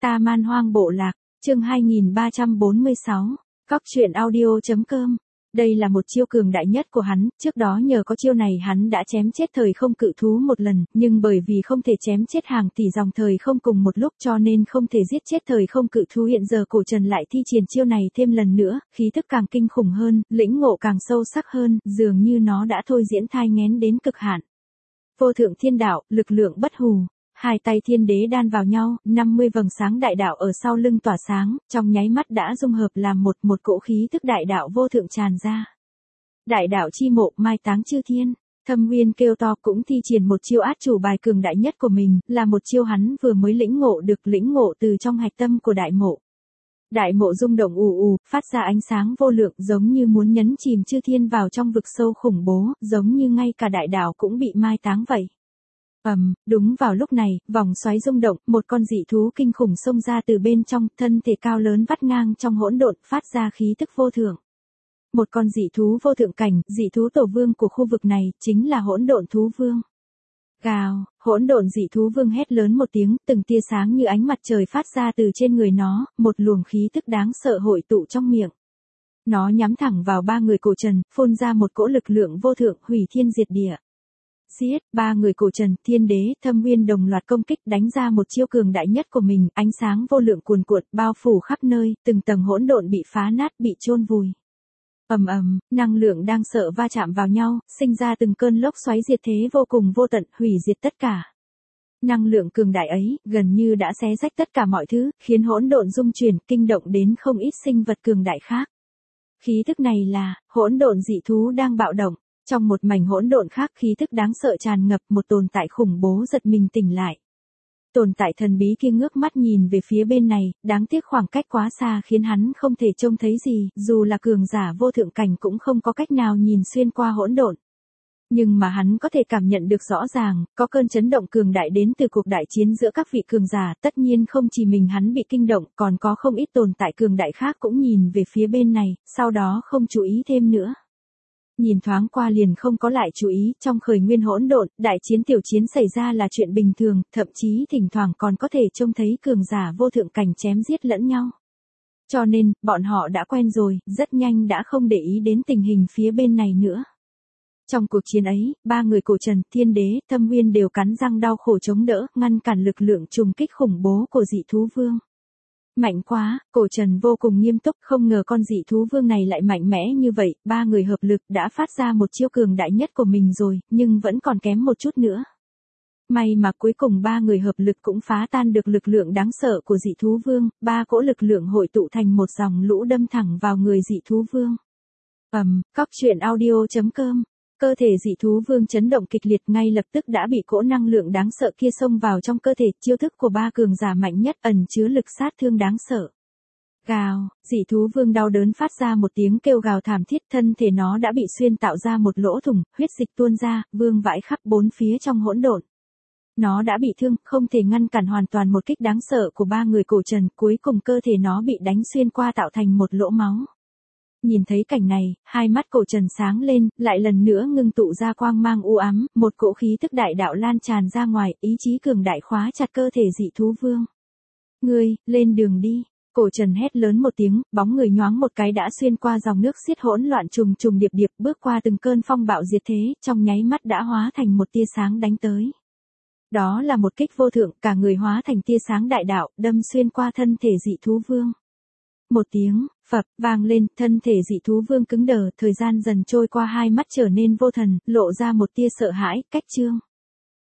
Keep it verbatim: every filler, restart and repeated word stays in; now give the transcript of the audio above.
Ta Man Hoang Bộ Lạc, chương hai nghìn ba trăm bốn mươi sáu, Cóc truyện audio.com. Đây là một chiêu cường đại nhất của hắn, trước đó nhờ có chiêu này hắn đã chém chết thời không cự thú một lần, nhưng bởi vì không thể chém chết hàng tỷ dòng thời không cùng một lúc cho nên không thể giết chết thời không cự thú. Hiện giờ cổ trần lại thi triển chiêu này thêm lần nữa, khí tức càng kinh khủng hơn, lĩnh ngộ càng sâu sắc hơn, dường như nó đã thôi diễn thai nghén đến cực hạn. Vô thượng thiên đạo, lực lượng bất hủ. Hai tay thiên đế đan vào nhau, năm mươi vầng sáng đại đạo ở sau lưng tỏa sáng, trong nháy mắt đã dung hợp làm một một cỗ khí tức đại đạo vô thượng tràn ra. Đại đạo chi mộ mai táng chư thiên, Thâm Nguyên kêu to cũng thi triển một chiêu át chủ bài cường đại nhất của mình, là một chiêu hắn vừa mới lĩnh ngộ được, lĩnh ngộ từ trong hạch tâm của đại mộ. Đại mộ rung động ù ù, phát ra ánh sáng vô lượng giống như muốn nhấn chìm chư thiên vào trong vực sâu khủng bố, giống như ngay cả đại đạo cũng bị mai táng vậy. Ầm, um, đúng vào lúc này, vòng xoáy rung động, một con dị thú kinh khủng xông ra từ bên trong, thân thể cao lớn vắt ngang trong hỗn độn, phát ra khí tức vô thượng. Một con dị thú vô thượng cảnh, dị thú tổ vương của khu vực này, chính là hỗn độn thú vương. Gào, hỗn độn dị thú vương hét lớn một tiếng, từng tia sáng như ánh mặt trời phát ra từ trên người nó, một luồng khí tức đáng sợ hội tụ trong miệng. Nó nhắm thẳng vào ba người cổ trần, phun ra một cỗ lực lượng vô thượng, hủy thiên diệt địa. Giết, ba người cổ trần, thiên đế, Thâm Nguyên đồng loạt công kích, đánh ra một chiêu cường đại nhất của mình, ánh sáng vô lượng cuồn cuộn, bao phủ khắp nơi, từng tầng hỗn độn bị phá nát, bị chôn vùi. Ầm ầm, năng lượng đang sợ va chạm vào nhau, sinh ra từng cơn lốc xoáy diệt thế vô cùng vô tận, hủy diệt tất cả. Năng lượng cường đại ấy, gần như đã xé rách tất cả mọi thứ, khiến hỗn độn rung chuyển, kinh động đến không ít sinh vật cường đại khác. Khí thức này là, hỗn độn dị thú đang bạo động. Trong một mảnh hỗn độn khác, khí thức đáng sợ tràn ngập, một tồn tại khủng bố giật mình tỉnh lại. Tồn tại thần bí kia ngước mắt nhìn về phía bên này, đáng tiếc khoảng cách quá xa khiến hắn không thể trông thấy gì, dù là cường giả vô thượng cảnh cũng không có cách nào nhìn xuyên qua hỗn độn. Nhưng mà hắn có thể cảm nhận được rõ ràng, có cơn chấn động cường đại đến từ cuộc đại chiến giữa các vị cường giả, tất nhiên không chỉ mình hắn bị kinh động, còn có không ít tồn tại cường đại khác cũng nhìn về phía bên này, sau đó không chú ý thêm nữa. Nhìn thoáng qua liền không có lại chú ý, trong khởi nguyên hỗn độn, đại chiến tiểu chiến xảy ra là chuyện bình thường, thậm chí thỉnh thoảng còn có thể trông thấy cường giả vô thượng cảnh chém giết lẫn nhau. Cho nên, bọn họ đã quen rồi, rất nhanh đã không để ý đến tình hình phía bên này nữa. Trong cuộc chiến ấy, ba người cổ trần, thiên đế, Thâm Nguyên đều cắn răng đau khổ chống đỡ, ngăn cản lực lượng trùng kích khủng bố của dị thú vương. Mạnh quá, cổ trần vô cùng nghiêm túc, không ngờ con dị thú vương này lại mạnh mẽ như vậy, ba người hợp lực đã phát ra một chiêu cường đại nhất của mình rồi, nhưng vẫn còn kém một chút nữa. May mà cuối cùng ba người hợp lực cũng phá tan được lực lượng đáng sợ của dị thú vương, ba cỗ lực lượng hội tụ thành một dòng lũ đâm thẳng vào người dị thú vương. Ầm, um, Cóc truyện audio.com. Cơ thể dị thú vương chấn động kịch liệt, ngay lập tức đã bị cỗ năng lượng đáng sợ kia xông vào trong cơ thể, chiêu thức của ba cường giả mạnh nhất ẩn chứa lực sát thương đáng sợ. Gào, dị thú vương đau đớn phát ra một tiếng kêu gào thảm thiết, thân thể nó đã bị xuyên tạo ra một lỗ thủng, huyết dịch tuôn ra, vương vãi khắp bốn phía trong hỗn độn. Nó đã bị thương, không thể ngăn cản hoàn toàn một kích đáng sợ của ba người cổ trần, cuối cùng cơ thể nó bị đánh xuyên qua tạo thành một lỗ máu. Nhìn thấy cảnh này, hai mắt cổ trần sáng lên, lại lần nữa ngưng tụ ra quang mang u ám, một cỗ khí tức đại đạo lan tràn ra ngoài, ý chí cường đại khóa chặt cơ thể dị thú vương. Ngươi, lên đường đi. Cổ trần hét lớn một tiếng, bóng người nhoáng một cái đã xuyên qua dòng nước xiết hỗn loạn trùng trùng điệp điệp, bước qua từng cơn phong bạo diệt thế, trong nháy mắt đã hóa thành một tia sáng đánh tới. Đó là một kích vô thượng, cả người hóa thành tia sáng đại đạo, đâm xuyên qua thân thể dị thú vương. Một tiếng, phập, vang lên, thân thể dị thú vương cứng đờ, thời gian dần trôi qua, hai mắt trở nên vô thần, lộ ra một tia sợ hãi, cách trương.